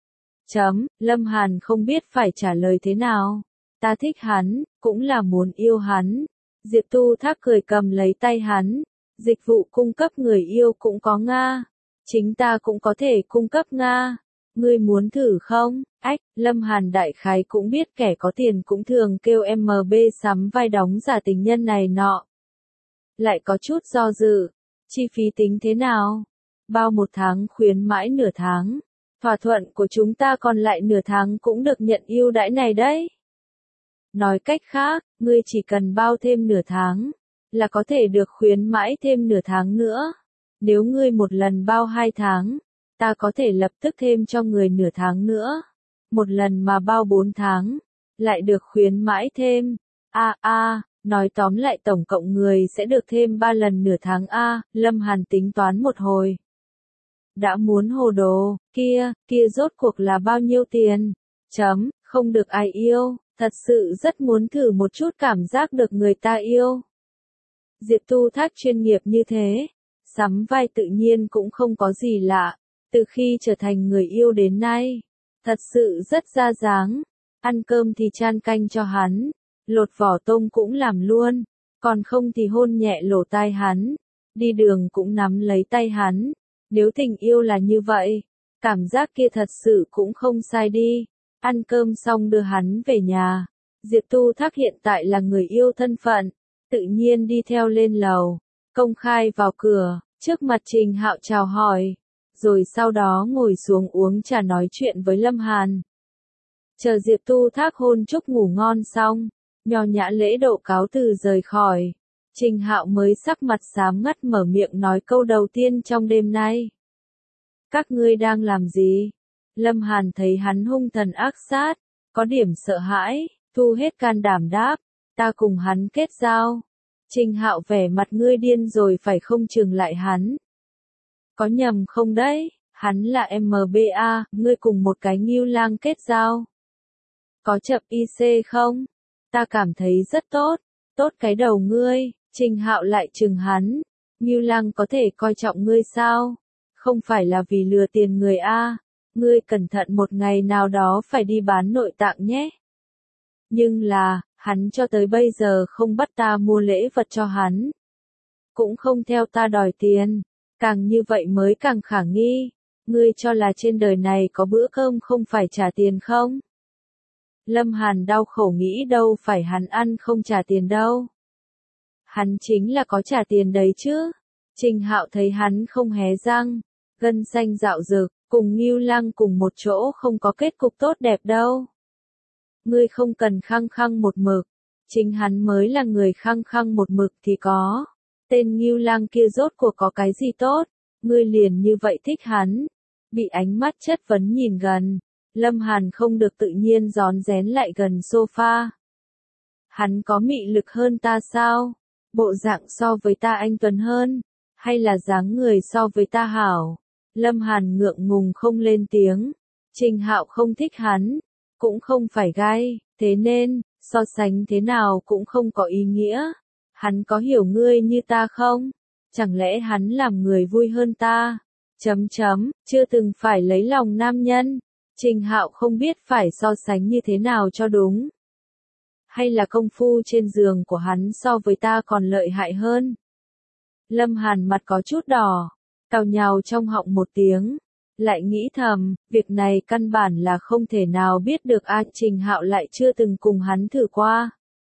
Lâm Hàn không biết phải trả lời thế nào. Ta thích hắn, cũng là muốn yêu hắn. Diệp Tu Thác cười cầm lấy tay hắn. Dịch vụ cung cấp người yêu cũng có Nga. Chính ta cũng có thể cung cấp Nga. Ngươi muốn thử không? Lâm Hàn đại khái cũng biết kẻ có tiền cũng thường kêu MB sắm vai đóng giả tình nhân này nọ. Lại có chút do dự. Chi phí tính thế nào? Bao một tháng khuyến mãi nửa tháng. Thỏa thuận của chúng ta còn lại nửa tháng cũng được nhận ưu đãi này đấy. Nói cách khác, ngươi chỉ cần bao thêm nửa tháng, là có thể được khuyến mãi thêm nửa tháng nữa. Nếu ngươi một lần bao 2 tháng, ta có thể lập tức thêm cho người nửa tháng nữa. Một lần mà bao 4 tháng, lại được khuyến mãi thêm. Nói tóm lại tổng cộng người sẽ được thêm 3 lần nửa tháng Lâm Hàn tính toán một hồi. Đã muốn hồ đồ, kia rốt cuộc là bao nhiêu tiền? Không được ai yêu, thật sự rất muốn thử một chút cảm giác được người ta yêu. Diệp Tu Thác chuyên nghiệp như thế, sắm vai tự nhiên cũng không có gì lạ, từ khi trở thành người yêu đến nay, thật sự rất ra dáng, ăn cơm thì chan canh cho hắn, lột vỏ tôm cũng làm luôn, còn không thì hôn nhẹ lỗ tai hắn, đi đường cũng nắm lấy tay hắn. Nếu tình yêu là như vậy, cảm giác kia thật sự cũng không sai đi. Ăn cơm xong đưa hắn về nhà. Diệp Tu Thác hiện tại là người yêu thân phận, tự nhiên đi theo lên lầu, công khai vào cửa, trước mặt Trình Hạo chào hỏi, rồi sau đó ngồi xuống uống trà nói chuyện với Lâm Hàn. Chờ Diệp Tu Thác hôn chúc ngủ ngon xong, nho nhã lễ độ cáo từ rời khỏi. Trình Hạo mới sắc mặt xám ngắt mở miệng nói câu đầu tiên trong đêm nay. Các ngươi đang làm gì? Lâm Hàn thấy hắn hung thần ác sát, có điểm sợ hãi, thu hết can đảm đáp, ta cùng hắn kết giao. Trình Hạo vẻ mặt ngươi điên rồi phải không, chừng lại hắn. Có nhầm không đấy, hắn là MBA, ngươi cùng một cái Ngưu Lang kết giao. Có chập IC không? Ta cảm thấy rất tốt, tốt cái đầu ngươi. Trình Hạo lại chừng hắn, Ngưu Lang có thể coi trọng ngươi sao? Không phải là vì lừa tiền người ngươi cẩn thận một ngày nào đó phải đi bán nội tạng nhé. Nhưng là, hắn cho tới bây giờ không bắt ta mua lễ vật cho hắn. Cũng không theo ta đòi tiền, càng như vậy mới càng khả nghi. Ngươi cho là trên đời này có bữa cơm không phải trả tiền không? Lâm Hàn đau khổ nghĩ đâu phải hắn ăn không trả tiền đâu. Hắn chính là có trả tiền đấy chứ. Trình Hạo thấy hắn không hé răng, gân xanh dạo dực, cùng Ngưu Lang cùng một chỗ không có kết cục tốt đẹp đâu. Ngươi không cần khăng khăng một mực, chính hắn mới là người khăng khăng một mực thì có. Tên Ngưu Lang kia rốt cuộc có cái gì tốt, ngươi liền như vậy thích hắn. Bị ánh mắt chất vấn nhìn gần, Lâm Hàn không được tự nhiên rón rén lại gần sofa. Hắn có mị lực hơn ta sao? Bộ dạng so với ta anh tuấn hơn, hay là dáng người so với ta hảo? Lâm Hàn ngượng ngùng không lên tiếng. Trình Hạo không thích hắn, cũng không phải gai, thế nên, so sánh thế nào cũng không có ý nghĩa. Hắn có hiểu ngươi như ta không? Chẳng lẽ hắn làm người vui hơn ta? Chưa từng phải lấy lòng nam nhân. Trình Hạo không biết phải so sánh như thế nào cho đúng. Hay là công phu trên giường của hắn so với ta còn lợi hại hơn? Lâm Hàn mặt có chút đỏ, cào nhào trong họng một tiếng, lại nghĩ thầm, việc này căn bản là không thể nào biết được Trình Hạo lại chưa từng cùng hắn thử qua.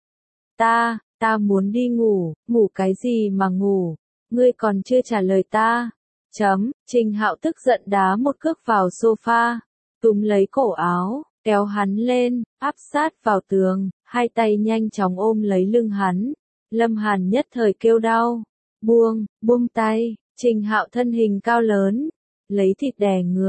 Ta muốn đi ngủ, ngủ cái gì mà ngủ, ngươi còn chưa trả lời ta. Trình Hạo tức giận đá một cước vào sofa, túm lấy cổ áo, kéo hắn lên, áp sát vào tường, hai tay nhanh chóng ôm lấy lưng hắn. Lâm Hàn nhất thời kêu đau, buông tay. Trình Hạo thân hình cao lớn, lấy thịt đè người,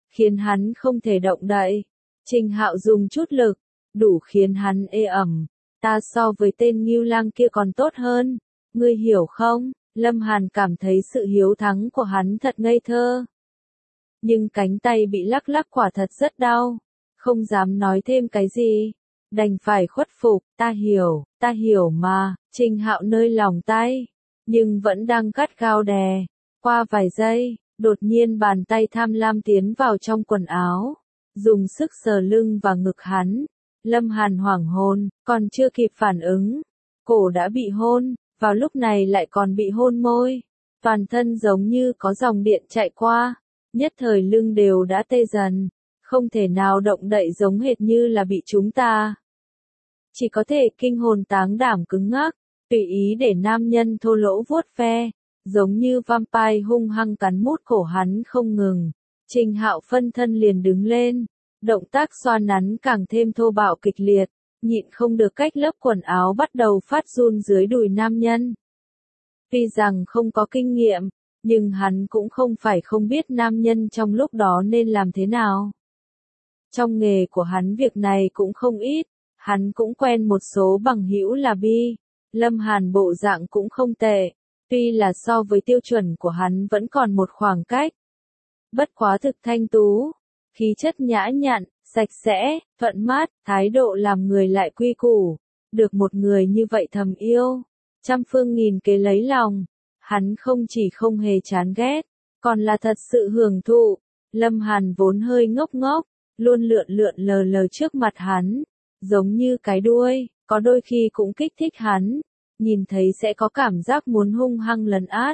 khiến hắn không thể động đậy. Trình Hạo dùng chút lực, đủ khiến hắn ê ẩm. Ta so với tên Ngưu Lang kia còn tốt hơn, ngươi hiểu không? Lâm Hàn cảm thấy sự hiếu thắng của hắn thật ngây thơ. Nhưng cánh tay bị lắc lắc quả thật rất đau, không dám nói thêm cái gì, đành phải khuất phục. Ta hiểu mà. Trình Hạo nơi lòng tay, nhưng vẫn đang gắt gao đè. Qua vài giây, đột nhiên bàn tay tham lam tiến vào trong quần áo, dùng sức sờ lưng và ngực hắn. Lâm Hàn hoảng hồn, còn chưa kịp phản ứng, cổ đã bị hôn, vào lúc này lại còn bị hôn môi. Toàn thân giống như có dòng điện chạy qua, nhất thời lưng đều đã tê dần, không thể nào động đậy, giống hệt như là bị chúng ta. Chỉ có thể kinh hồn táng đảm cứng ngắc, tùy ý để nam nhân thô lỗ vuốt ve, giống như vampire hung hăng cắn mút cổ hắn không ngừng. Trình Hạo phân thân liền đứng lên, động tác xoa nắn càng thêm thô bạo kịch liệt, nhịn không được cách lớp quần áo bắt đầu phát run dưới đùi nam nhân. Tuy rằng không có kinh nghiệm, nhưng hắn cũng không phải không biết nam nhân trong lúc đó nên làm thế nào. Trong nghề của hắn việc này cũng không ít, hắn cũng quen một số bằng hữu là bi. Lâm Hàn bộ dạng cũng không tệ, tuy là so với tiêu chuẩn của hắn vẫn còn một khoảng cách. Bất quá thực thanh tú, khí chất nhã nhặn, sạch sẽ, thuận mát, thái độ làm người lại quy củ. Được một người như vậy thầm yêu, trăm phương nghìn kế lấy lòng, hắn không chỉ không hề chán ghét, còn là thật sự hưởng thụ. Lâm Hàn vốn hơi ngốc ngốc, luôn lượn lượn lờ lờ trước mặt hắn, giống như cái đuôi, có đôi khi cũng kích thích hắn, nhìn thấy sẽ có cảm giác muốn hung hăng lấn át.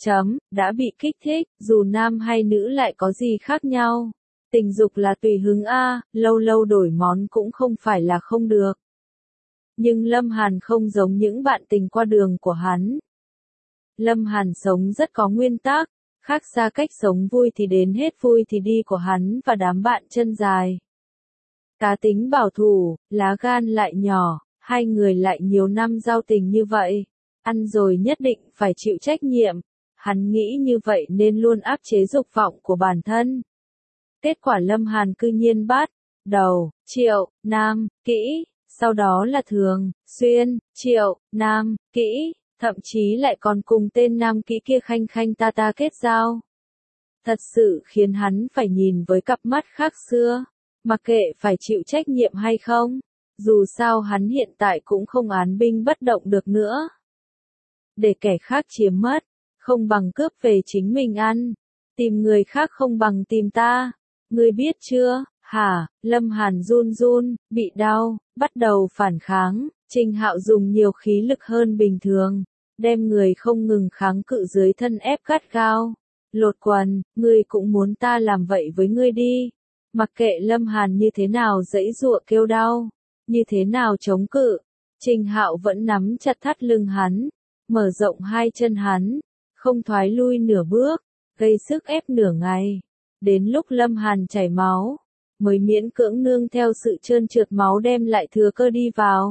Đã bị kích thích, dù nam hay nữ lại có gì khác nhau. Tình dục là tùy hứng a, lâu lâu đổi món cũng không phải là không được. Nhưng Lâm Hàn không giống những bạn tình qua đường của hắn. Lâm Hàn sống rất có nguyên tắc, khác xa cách sống vui thì đến hết vui thì đi của hắn và đám bạn chân dài. Cá tính bảo thủ, lá gan lại nhỏ, hai người lại nhiều năm giao tình như vậy, ăn rồi nhất định phải chịu trách nhiệm. Hắn nghĩ như vậy nên luôn áp chế dục vọng của bản thân. Kết quả Lâm Hàn cư nhiên bắt đầu triệu nam kỹ, sau đó là thường xuyên triệu nam kỹ, thậm chí lại còn cùng tên nam kỹ kia khanh khanh ta ta kết giao. Thật sự khiến hắn phải nhìn với cặp mắt khác xưa, mặc kệ phải chịu trách nhiệm hay không, dù sao hắn hiện tại cũng không án binh bất động được nữa. Để kẻ khác chiếm mất, không bằng cướp về chính mình ăn, tìm người khác không bằng tìm ta. Ngươi biết chưa? Hả? Lâm Hàn run run, bị đau, bắt đầu phản kháng. Trình Hạo dùng nhiều khí lực hơn bình thường, đem người không ngừng kháng cự dưới thân ép gắt gao. Lột quần, ngươi cũng muốn ta làm vậy với ngươi đi. Mặc kệ Lâm Hàn như thế nào giãy giụa kêu đau, như thế nào chống cự, Trình Hạo vẫn nắm chặt thắt lưng hắn, mở rộng hai chân hắn, không thoái lui nửa bước, gây sức ép nửa ngày. Đến lúc Lâm Hàn chảy máu, mới miễn cưỡng nương theo sự trơn trượt máu đem lại thừa cơ đi vào.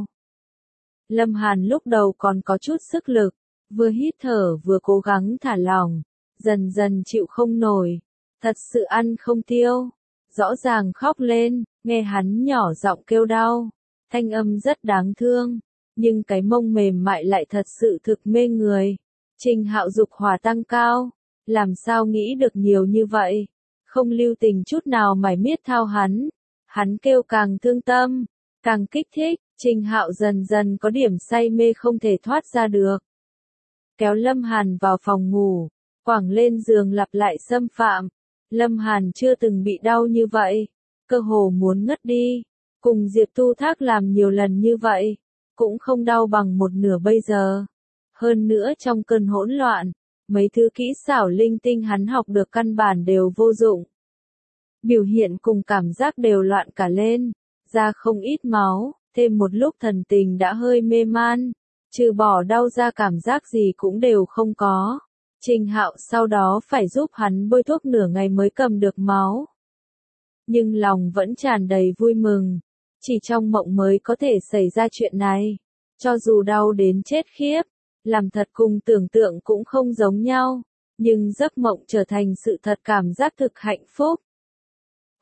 Lâm Hàn lúc đầu còn có chút sức lực, vừa hít thở vừa cố gắng thả lỏng, dần dần chịu không nổi, thật sự ăn không tiêu, rõ ràng khóc lên, nghe hắn nhỏ giọng kêu đau, thanh âm rất đáng thương, nhưng cái mông mềm mại lại thật sự thực mê người. Trình Hạo dục hỏa tăng cao, làm sao nghĩ được nhiều như vậy, không lưu tình chút nào mải miết thao hắn kêu càng thương tâm, càng kích thích. Trình Hạo dần dần có điểm say mê không thể thoát ra được. Kéo Lâm Hàn vào phòng ngủ, quẳng lên giường lặp lại xâm phạm. Lâm Hàn chưa từng bị đau như vậy, cơ hồ muốn ngất đi. Cùng Diệp Tu Thác làm nhiều lần như vậy, cũng không đau bằng một nửa bây giờ. Hơn nữa trong cơn hỗn loạn, mấy thứ kỹ xảo linh tinh hắn học được căn bản đều vô dụng. Biểu hiện cùng cảm giác đều loạn cả lên, ra không ít máu. Thêm một lúc thần tình đã hơi mê man, trừ bỏ đau ra cảm giác gì cũng đều không có. Trình Hạo sau đó phải giúp hắn bôi thuốc nửa ngày mới cầm được máu. Nhưng lòng vẫn tràn đầy vui mừng, chỉ trong mộng mới có thể xảy ra chuyện này. Cho dù đau đến chết khiếp, làm thật cùng tưởng tượng cũng không giống nhau, nhưng giấc mộng trở thành sự thật, cảm giác thực hạnh phúc.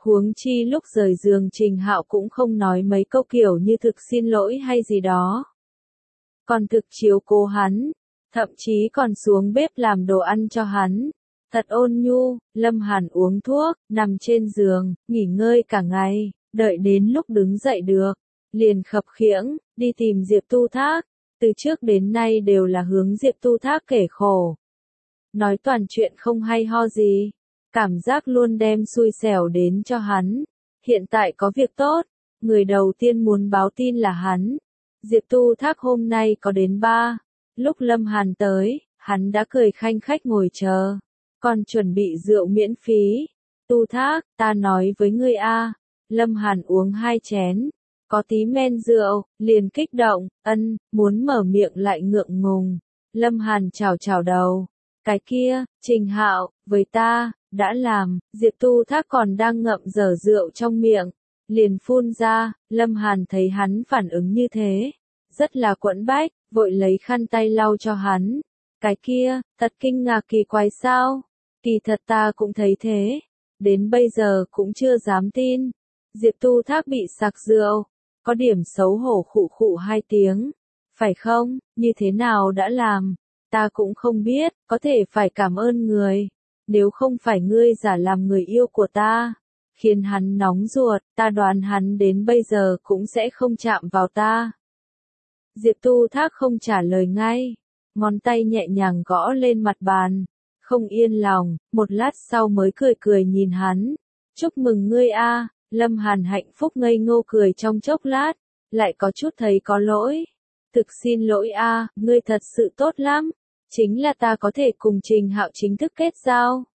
Huống chi lúc rời giường Trình Hạo cũng không nói mấy câu kiểu như thực xin lỗi hay gì đó. Còn thực chiếu cố hắn, thậm chí còn xuống bếp làm đồ ăn cho hắn. Thật ôn nhu. Lâm Hàn uống thuốc, nằm trên giường, nghỉ ngơi cả ngày, đợi đến lúc đứng dậy được, liền khập khiễng, đi tìm Diệp Tu Thác. Từ trước đến nay đều là hướng Diệp Tu Thác kể khổ. Nói toàn chuyện không hay ho gì, cảm giác luôn đem xui xẻo đến cho hắn. Hiện tại có việc tốt, người đầu tiên muốn báo tin là hắn. Diệp Tu Thác hôm nay có đến 3. Lúc Lâm Hàn tới, hắn đã cười khanh khách ngồi chờ, còn chuẩn bị rượu miễn phí. Tu Thác, ta nói với ngươi a. Lâm Hàn uống 2 chén, có tí men rượu, liền kích động, muốn mở miệng lại ngượng ngùng. Lâm Hàn chào chào đầu. Cái kia, Trình Hạo, với ta, đã làm. Diệp Tu Thác còn đang ngậm dở rượu trong miệng, liền phun ra. Lâm Hàn thấy hắn phản ứng như thế, rất là quẫn bách, vội lấy khăn tay lau cho hắn. Cái kia, thật kinh ngạc kỳ quái sao? Kỳ thật ta cũng thấy thế, đến bây giờ cũng chưa dám tin. Diệp Tu Thác bị sặc rượu, có điểm xấu hổ khụ khụ 2 tiếng. Phải không, như thế nào đã làm? Ta cũng không biết, có thể phải cảm ơn người. Nếu không phải ngươi giả làm người yêu của ta, khiến hắn nóng ruột, ta đoán hắn đến bây giờ cũng sẽ không chạm vào ta. Diệp Tu Thác không trả lời ngay, ngón tay nhẹ nhàng gõ lên mặt bàn, không yên lòng, một lát sau mới cười cười nhìn hắn. Chúc mừng ngươi a. Lâm Hàn hạnh phúc ngây ngô cười trong chốc lát, lại có chút thấy có lỗi. Thực xin lỗi a, ngươi thật sự tốt lắm, chính là ta có thể cùng Trình Hạo chính thức kết giao.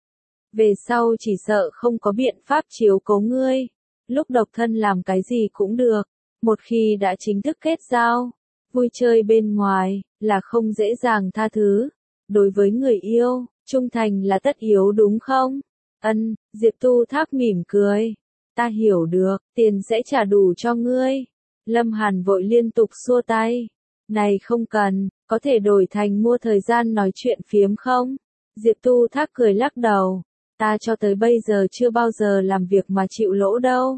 Về sau chỉ sợ không có biện pháp chiếu cố ngươi, lúc độc thân làm cái gì cũng được, một khi đã chính thức kết giao, vui chơi bên ngoài, là không dễ dàng tha thứ. Đối với người yêu, trung thành là tất yếu đúng không? Diệp Tu Thác mỉm cười. Ta hiểu được, tiền sẽ trả đủ cho ngươi. Lâm Hàn vội liên tục xua tay. Này không cần, có thể đổi thành mua thời gian nói chuyện phiếm không? Diệp Tu Thác cười lắc đầu. Ta cho tới bây giờ chưa bao giờ làm việc mà chịu lỗ đâu.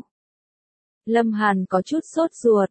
Lâm Hàn có chút sốt ruột.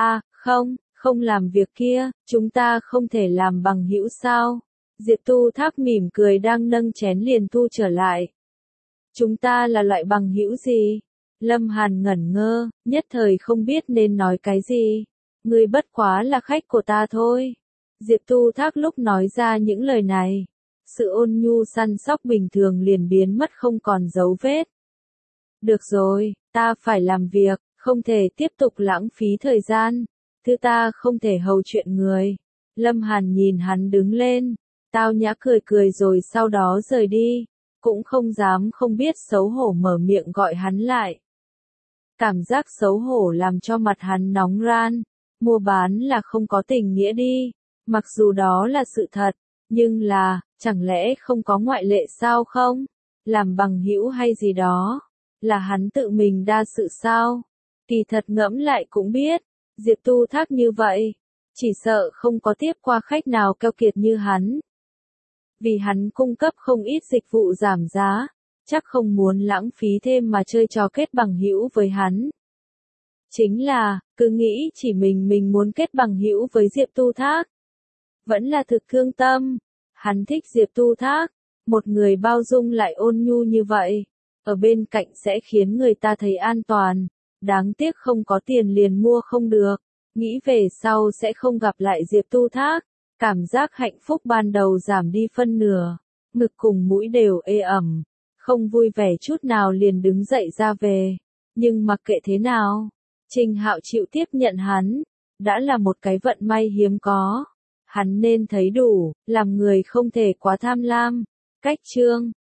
Không làm việc kia, chúng ta không thể làm bằng hữu sao? Diệp Tu Thác mỉm cười đang nâng chén liền thu trở lại. Chúng ta là loại bằng hữu gì? Lâm Hàn ngẩn ngơ, nhất thời không biết nên nói cái gì. Ngươi bất quá là khách của ta thôi. Diệp Tu Thác lúc nói ra những lời này, sự ôn nhu săn sóc bình thường liền biến mất không còn dấu vết. Được rồi, ta phải làm việc, không thể tiếp tục lãng phí thời gian. Thứ ta không thể hầu chuyện người. Lâm Hàn nhìn hắn đứng lên, tao nhã cười cười rồi sau đó rời đi, cũng không dám không biết xấu hổ mở miệng gọi hắn lại. Cảm giác xấu hổ làm cho mặt hắn nóng ran. Mua bán là không có tình nghĩa đi, mặc dù đó là sự thật, nhưng là, chẳng lẽ không có ngoại lệ sao không? Làm bằng hữu hay gì đó, là hắn tự mình đa sự sao? Kỳ thật ngẫm lại cũng biết, Diệp Tu Thác như vậy, chỉ sợ không có tiếp qua khách nào keo kiệt như hắn. Vì hắn cung cấp không ít dịch vụ giảm giá, chắc không muốn lãng phí thêm mà chơi trò kết bằng hữu với hắn. Chính là, cứ nghĩ chỉ mình muốn kết bằng hữu với Diệp Tu Thác. Vẫn là thực thương tâm. Hắn thích Diệp Tu Thác, một người bao dung lại ôn nhu như vậy, ở bên cạnh sẽ khiến người ta thấy an toàn. Đáng tiếc không có tiền liền mua không được, nghĩ về sau sẽ không gặp lại Diệp Tu Thác. Cảm giác hạnh phúc ban đầu giảm đi phân nửa, ngực cùng mũi đều ê ẩm, không vui vẻ chút nào liền đứng dậy ra về. Nhưng mặc kệ thế nào, Trình Hạo chịu tiếp nhận hắn, đã là một cái vận may hiếm có. Hắn nên thấy đủ, làm người không thể quá tham lam. Cách chương